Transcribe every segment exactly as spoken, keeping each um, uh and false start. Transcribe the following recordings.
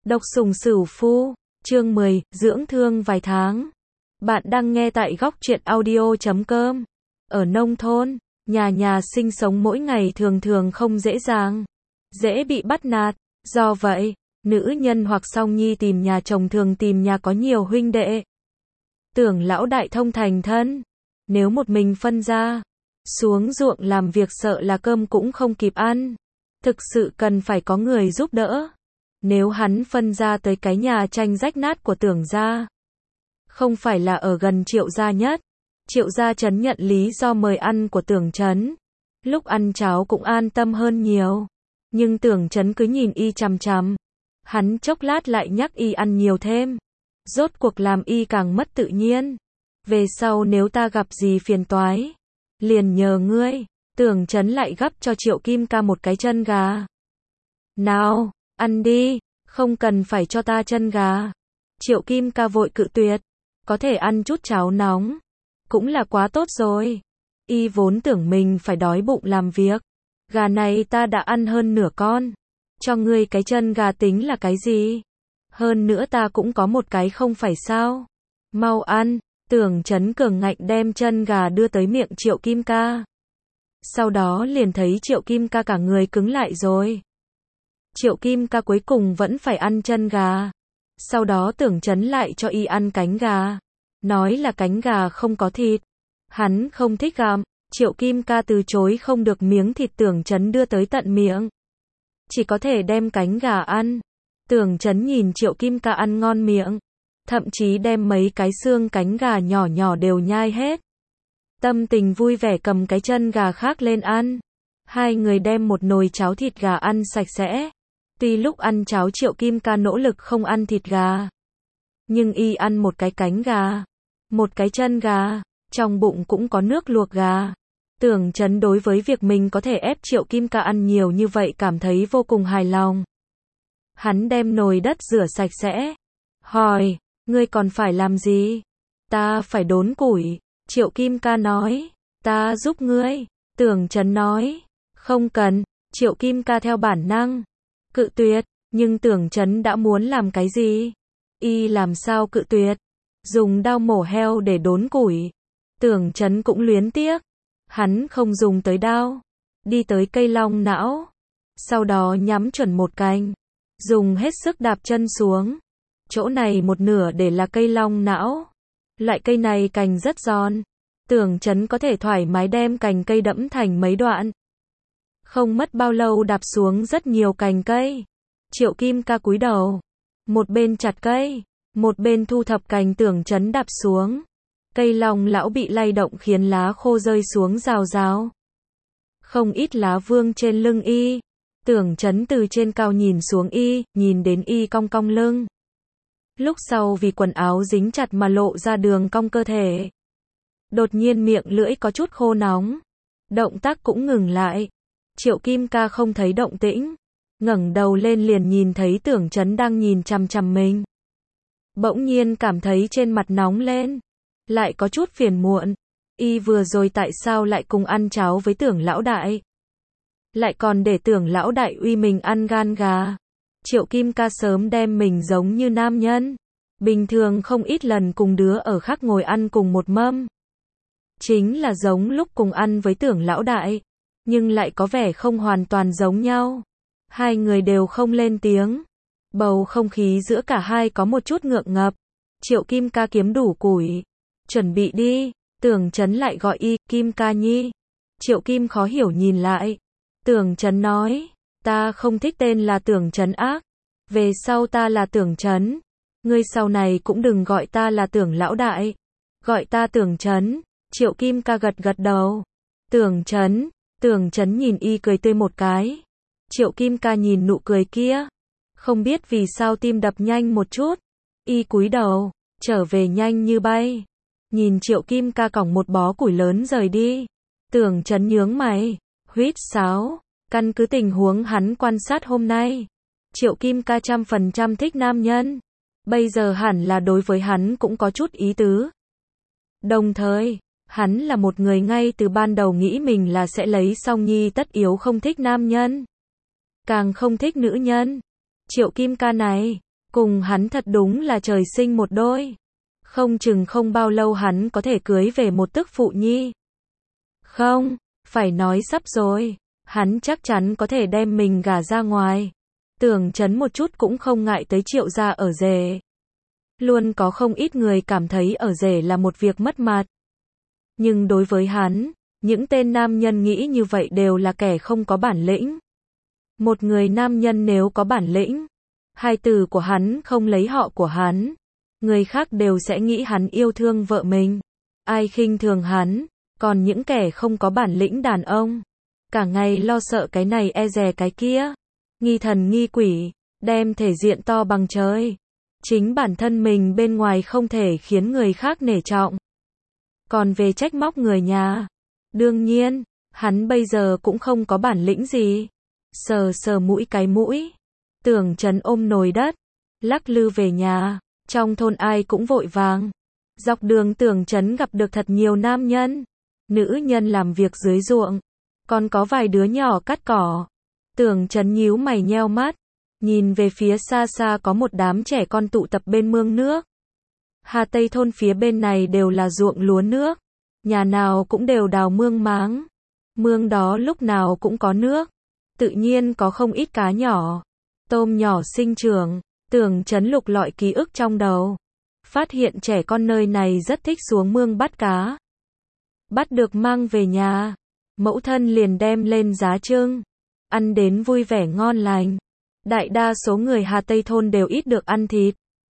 Độc sủng sửu phu, chương mười, dưỡng thương vài tháng. Bạn đang nghe tại góc truyện audio chấm com. Ở nông thôn, nhà nhà sinh sống mỗi ngày thường thường không dễ dàng, dễ bị bắt nạt. Do vậy, nữ nhân hoặc song nhi tìm nhà chồng thường tìm nhà có nhiều huynh đệ. Tưởng lão đại thông thành thân, nếu một mình phân ra, xuống ruộng làm việc sợ là cơm cũng không kịp ăn. Thực sự cần phải có người giúp đỡ. Nếu hắn phân ra tới cái nhà tranh rách nát của Tưởng gia, không phải là ở gần Triệu gia nhất, Triệu gia trấn nhận lý do mời ăn của Tưởng trấn. Lúc ăn cháo cũng an tâm hơn nhiều. Nhưng Tưởng trấn cứ nhìn y chằm chằm. Hắn chốc lát lại nhắc y ăn nhiều thêm. Rốt cuộc làm y càng mất tự nhiên. Về sau nếu ta gặp gì phiền toái, liền nhờ ngươi. Tưởng trấn lại gắp cho Triệu Kim Ca một cái chân gà. Nào, ăn đi, không cần phải cho ta chân gà. Triệu Kim Ca vội cự tuyệt. Có thể ăn chút cháo nóng, cũng là quá tốt rồi. Y vốn tưởng mình phải đói bụng làm việc. Gà này ta đã ăn hơn nửa con. Cho ngươi cái chân gà tính là cái gì? Hơn nữa ta cũng có một cái không phải sao? Mau ăn. Tưởng trấn cường ngạnh đem chân gà đưa tới miệng Triệu Kim Ca. Sau đó liền thấy Triệu Kim Ca cả người cứng lại rồi. Triệu Kim Ca cuối cùng vẫn phải ăn chân gà. Sau đó Tưởng trấn lại cho y ăn cánh gà. Nói là cánh gà không có thịt. Hắn không thích gặm. Triệu Kim Ca từ chối không được miếng thịt Tưởng trấn đưa tới tận miệng. Chỉ có thể đem cánh gà ăn. Tưởng trấn nhìn Triệu Kim Ca ăn ngon miệng. Thậm chí đem mấy cái xương cánh gà nhỏ nhỏ đều nhai hết. Tâm tình vui vẻ cầm cái chân gà khác lên ăn. Hai người đem một nồi cháo thịt gà ăn sạch sẽ. Tuy lúc ăn cháo Triệu Kim Ca nỗ lực không ăn thịt gà, nhưng y ăn một cái cánh gà, một cái chân gà, trong bụng cũng có nước luộc gà. Tưởng trấn đối với việc mình có thể ép Triệu Kim Ca ăn nhiều như vậy cảm thấy vô cùng hài lòng. Hắn đem nồi đất rửa sạch sẽ. Hỏi, ngươi còn phải làm gì? Ta phải đốn củi. Triệu Kim Ca nói, ta giúp ngươi. Tưởng trấn nói, không cần. Triệu Kim Ca theo bản năng cự tuyệt, nhưng Tưởng trấn đã muốn làm cái gì? Y làm sao cự tuyệt? Dùng dao mổ heo để đốn củi. Tưởng trấn cũng luyến tiếc. Hắn không dùng tới dao. Đi tới cây long não. Sau đó nhắm chuẩn một cành. Dùng hết sức đạp chân xuống. Chỗ này một nửa để là cây long não. Loại cây này cành rất giòn. Tưởng trấn có thể thoải mái đem cành cây đẫm thành mấy đoạn. Không mất bao lâu đạp xuống rất nhiều cành cây. Triệu Kim Ca cúi đầu. Một bên chặt cây, một bên thu thập cành Tưởng trấn đạp xuống. Cây long lão bị lay động khiến lá khô rơi xuống rào rào. Không ít lá vương trên lưng y. Tưởng trấn từ trên cao nhìn xuống y, nhìn đến y cong cong lưng. Lúc sau vì quần áo dính chặt mà lộ ra đường cong cơ thể. Đột nhiên miệng lưỡi có chút khô nóng. Động tác cũng ngừng lại. Triệu Kim Ca không thấy động tĩnh. Ngẩng đầu lên liền nhìn thấy Tưởng trấn đang nhìn chằm chằm mình. Bỗng nhiên cảm thấy trên mặt nóng lên. Lại có chút phiền muộn. Y vừa rồi tại sao lại cùng ăn cháo với Tưởng lão đại? Lại còn để Tưởng lão đại uy mình ăn gan gà. Triệu Kim Ca sớm đem mình giống như nam nhân. Bình thường không ít lần cùng đứa ở khác ngồi ăn cùng một mâm. Chính là giống lúc cùng ăn với Tưởng lão đại. Nhưng lại có vẻ không hoàn toàn giống nhau. Hai người đều không lên tiếng. Bầu không khí giữa cả hai có một chút ngượng ngập. Triệu Kim Ca kiếm đủ củi. Chuẩn bị đi. Tưởng trấn lại gọi y, Kim Ca nhi. Triệu Kim khó hiểu nhìn lại. Tưởng trấn nói, ta không thích tên là Tưởng trấn ác. Về sau ta là Tưởng trấn. Ngươi sau này cũng đừng gọi ta là Tưởng lão đại. Gọi ta Tưởng trấn. Triệu Kim Ca gật gật đầu. Tưởng trấn. Tưởng trấn nhìn y cười tươi một cái. Triệu Kim Ca nhìn nụ cười kia. Không biết vì sao tim đập nhanh một chút. Y cúi đầu, trở về nhanh như bay. Nhìn Triệu Kim Ca cõng một bó củi lớn rời đi. Tưởng trấn nhướng mày. Huýt sáo. Căn cứ tình huống hắn quan sát hôm nay. Triệu Kim Ca trăm phần trăm thích nam nhân. Bây giờ hẳn là đối với hắn cũng có chút ý tứ. Đồng thời, hắn là một người ngay từ ban đầu nghĩ mình là sẽ lấy song nhi tất yếu không thích nam nhân. Càng không thích nữ nhân. Triệu Kim Ca này, Cùng hắn thật đúng là trời sinh một đôi. Không chừng không bao lâu hắn có thể cưới về một tức phụ nhi. Không, phải nói sắp rồi. Hắn chắc chắn có thể đem mình gả ra ngoài. Tưởng Chấn một chút cũng không ngại tới Triệu gia ở rể. Luôn có không ít người cảm thấy ở rể là một việc mất mặt. Nhưng đối với hắn, những tên nam nhân nghĩ như vậy đều là kẻ không có bản lĩnh. Một người nam nhân nếu có bản lĩnh, hai từ của hắn không lấy họ của hắn, người khác đều sẽ nghĩ hắn yêu thương vợ mình. Ai khinh thường hắn, còn những kẻ không có bản lĩnh đàn ông, cả ngày lo sợ cái này e dè cái kia, nghi thần nghi quỷ, đem thể diện to bằng trời. Chính bản thân mình bên ngoài không thể khiến người khác nể trọng. Còn về trách móc người nhà, đương nhiên, hắn bây giờ cũng không có bản lĩnh gì. Sờ sờ mũi cái mũi, Tưởng Chấn ôm nồi đất, lắc lư về nhà, trong thôn ai cũng vội vàng. Dọc đường Tưởng Chấn gặp được thật nhiều nam nhân, nữ nhân làm việc dưới ruộng, còn có vài đứa nhỏ cắt cỏ. Tưởng Chấn nhíu mày nheo mắt, nhìn về phía xa xa có một đám trẻ con tụ tập bên mương nước. Hà Tây thôn phía bên này đều là ruộng lúa nước, nhà nào cũng đều đào mương máng. Mương đó lúc nào cũng có nước, tự nhiên có không ít cá nhỏ, tôm nhỏ sinh trưởng. Tưởng Chấn lục lọi ký ức trong đầu, phát hiện trẻ con nơi này rất thích xuống mương bắt cá. Bắt được mang về nhà, mẫu thân liền đem lên giá trưng, ăn đến vui vẻ ngon lành. Đại đa số người Hà Tây thôn đều ít được ăn thịt.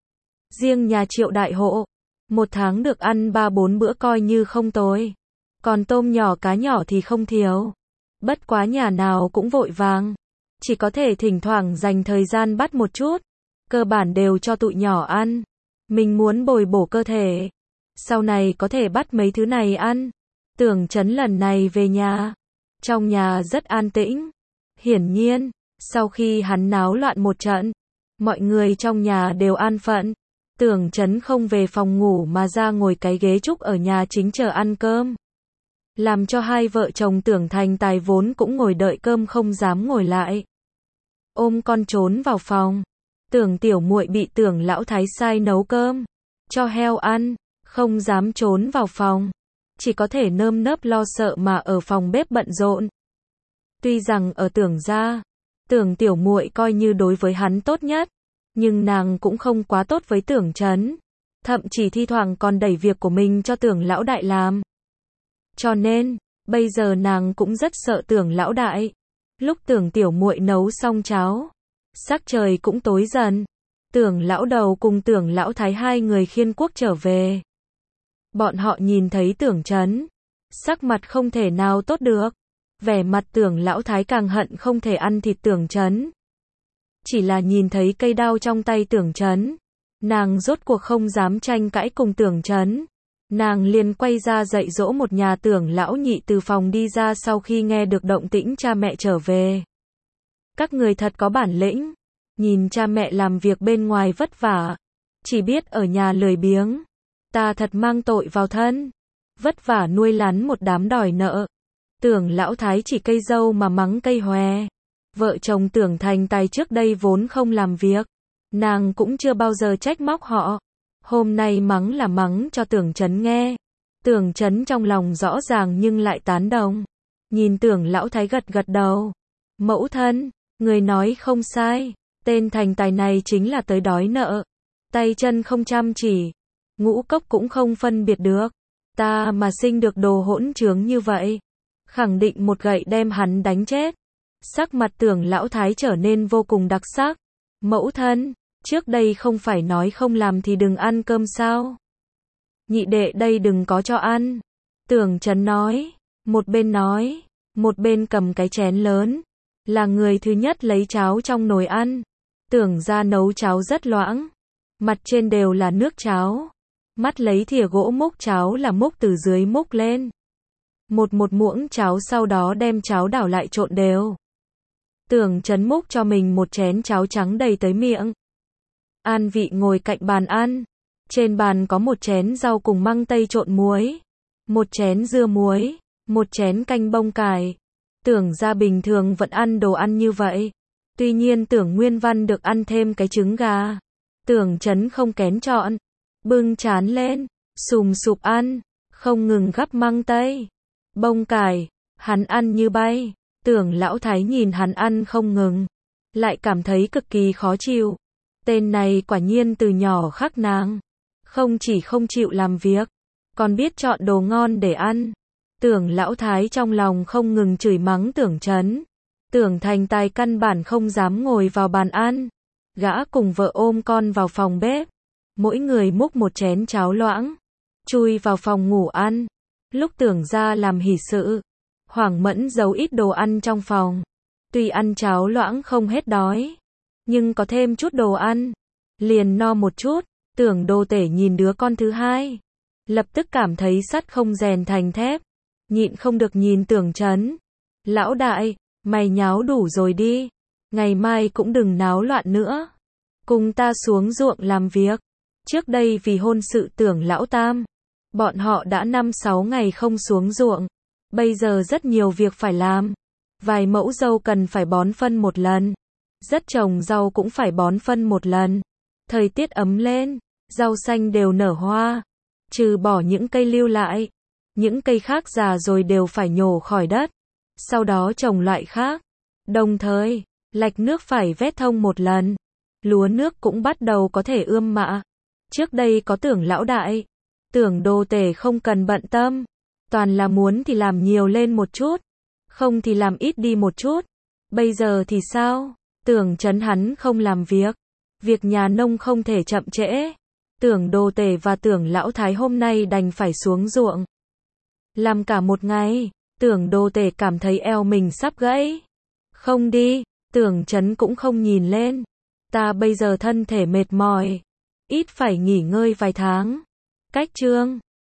Riêng nhà Triệu đại hộ, một tháng được ăn ba bốn bữa coi như không tồi. Còn tôm nhỏ cá nhỏ thì không thiếu. Bất quá nhà nào cũng vội vàng, chỉ có thể thỉnh thoảng dành thời gian bắt một chút. Cơ bản đều cho tụi nhỏ ăn. Mình muốn bồi bổ cơ thể, sau này có thể bắt mấy thứ này ăn. Tưởng Chấn lần này về nhà, trong nhà rất an tĩnh. Hiển nhiên, sau khi hắn náo loạn một trận, mọi người trong nhà đều an phận. Tưởng Chấn không về phòng ngủ mà ra ngồi cái ghế trúc ở nhà chính chờ ăn cơm. Làm cho hai vợ chồng Tưởng Thành Tài vốn cũng ngồi đợi cơm không dám ngồi lại. Ôm con trốn vào phòng. Tưởng tiểu muội bị Tưởng lão thái sai nấu cơm cho heo ăn, không dám trốn vào phòng, chỉ có thể nơm nớp lo sợ mà ở phòng bếp bận rộn. Tuy rằng ở Tưởng gia, Tưởng tiểu muội coi như đối với hắn tốt nhất, nhưng nàng cũng không quá tốt với Tưởng Chấn, thậm chí thi thoảng còn đẩy việc của mình cho Tưởng lão đại làm. Cho nên, bây giờ nàng cũng rất sợ Tưởng lão đại. Lúc Tưởng tiểu muội nấu xong cháo, sắc trời cũng tối dần. Tưởng lão đầu cùng Tưởng lão thái hai người khiên cuốc trở về. Bọn họ nhìn thấy Tưởng Chấn, sắc mặt không thể nào tốt được. Vẻ mặt Tưởng lão thái càng hận không thể ăn thịt Tưởng Chấn. Chỉ là nhìn thấy cây đao trong tay Tưởng Chấn, nàng rốt cuộc không dám tranh cãi cùng Tưởng Chấn. Nàng liền quay ra dạy dỗ một nhà Tưởng lão nhị từ phòng đi ra sau khi nghe được động tĩnh cha mẹ trở về. Các người thật có bản lĩnh, nhìn cha mẹ làm việc bên ngoài vất vả, chỉ biết ở nhà lười biếng. Ta thật mang tội vào thân, vất vả nuôi lắn một đám đòi nợ. Tưởng lão thái chỉ cây dâu mà mắng cây hòe. Vợ chồng Tưởng Thành Tài trước đây vốn không làm việc, nàng cũng chưa bao giờ trách móc họ. Hôm nay mắng là mắng cho Tưởng Chấn nghe. Tưởng Chấn trong lòng rõ ràng nhưng lại tán đồng. Nhìn Tưởng lão thái gật gật đầu. Mẫu thân, người nói không sai, tên Thành Tài này chính là tới đói nợ. Tay chân không chăm chỉ, ngũ cốc cũng không phân biệt được. Ta mà sinh được đồ hỗn trướng như vậy, khẳng định một gậy đem hắn đánh chết. Sắc mặt Tưởng lão thái trở nên vô cùng đặc sắc. Mẫu thân, trước đây không phải nói không làm thì đừng ăn cơm sao? Nhị đệ đây đừng có cho ăn. Tưởng Chấn nói, một bên nói, một bên cầm cái chén lớn, là người thứ nhất lấy cháo trong nồi ăn. Tưởng ra nấu cháo rất loãng, mặt trên đều là nước cháo. Mắt lấy thìa gỗ múc cháo là múc từ dưới múc lên. Một một muỗng cháo, sau đó đem cháo đảo lại trộn đều. Tưởng Chấn múc cho mình một chén cháo trắng đầy tới miệng. An vị ngồi cạnh bàn ăn. Trên bàn có một chén rau cùng măng tây trộn muối, một chén dưa muối, một chén canh bông cải. Tưởng ra bình thường vẫn ăn đồ ăn như vậy. Tuy nhiên Tưởng Nguyên Văn được ăn thêm cái trứng gà. Tưởng Chấn không kén chọn, bưng chán lên, sùm sụp ăn, không ngừng gắp măng tây, bông cải, hắn ăn như bay. Tưởng Lão Thái nhìn hắn ăn không ngừng, lại cảm thấy cực kỳ khó chịu. Tên này quả nhiên từ nhỏ khắc nàng, không chỉ không chịu làm việc, còn biết chọn đồ ngon để ăn. Tưởng Lão Thái trong lòng không ngừng chửi mắng Tưởng Chấn. Tưởng Thành Tài căn bản không dám ngồi vào bàn ăn. Gã cùng vợ ôm con vào phòng bếp, mỗi người múc một chén cháo loãng, chui vào phòng ngủ ăn. Lúc Tưởng ra làm hỷ sự, Hoàng Mẫn giấu ít đồ ăn trong phòng. Tuy ăn cháo loãng không hết đói, nhưng có thêm chút đồ ăn, liền no một chút. Tưởng Đô Tể nhìn đứa con thứ hai, lập tức cảm thấy sắt không rèn thành thép, nhịn không được nhìn Tưởng Chấn. Lão đại, mày nháo đủ rồi đi, ngày mai cũng đừng náo loạn nữa, cùng ta xuống ruộng làm việc. Trước đây vì hôn sự Tưởng Lão Tam, bọn họ đã năm sáu ngày không xuống ruộng, bây giờ rất nhiều việc phải làm. Vài mẫu dâu cần phải bón phân một lần, rất trồng rau cũng phải bón phân một lần. Thời tiết ấm lên, rau xanh đều nở hoa, trừ bỏ những cây lưu lại, những cây khác già rồi đều phải nhổ khỏi đất, sau đó trồng loại khác. Đồng thời, lạch nước phải vét thông một lần, lúa nước cũng bắt đầu có thể ươm mạ. Trước đây có Tưởng Lão đại, Tưởng Đô Tể không cần bận tâm, toàn là muốn thì làm nhiều lên một chút, không thì làm ít đi một chút. Bây giờ thì sao? Tưởng Chấn hắn không làm việc, việc nhà nông không thể chậm trễ. Tưởng Đô Tể và Tưởng Lão Thái hôm nay đành phải xuống ruộng, làm cả một ngày. Tưởng Đô Tể cảm thấy eo mình sắp gãy. Không đi, Tưởng Chấn cũng không nhìn lên. Ta bây giờ thân thể mệt mỏi, ít phải nghỉ ngơi vài tháng. Cách chương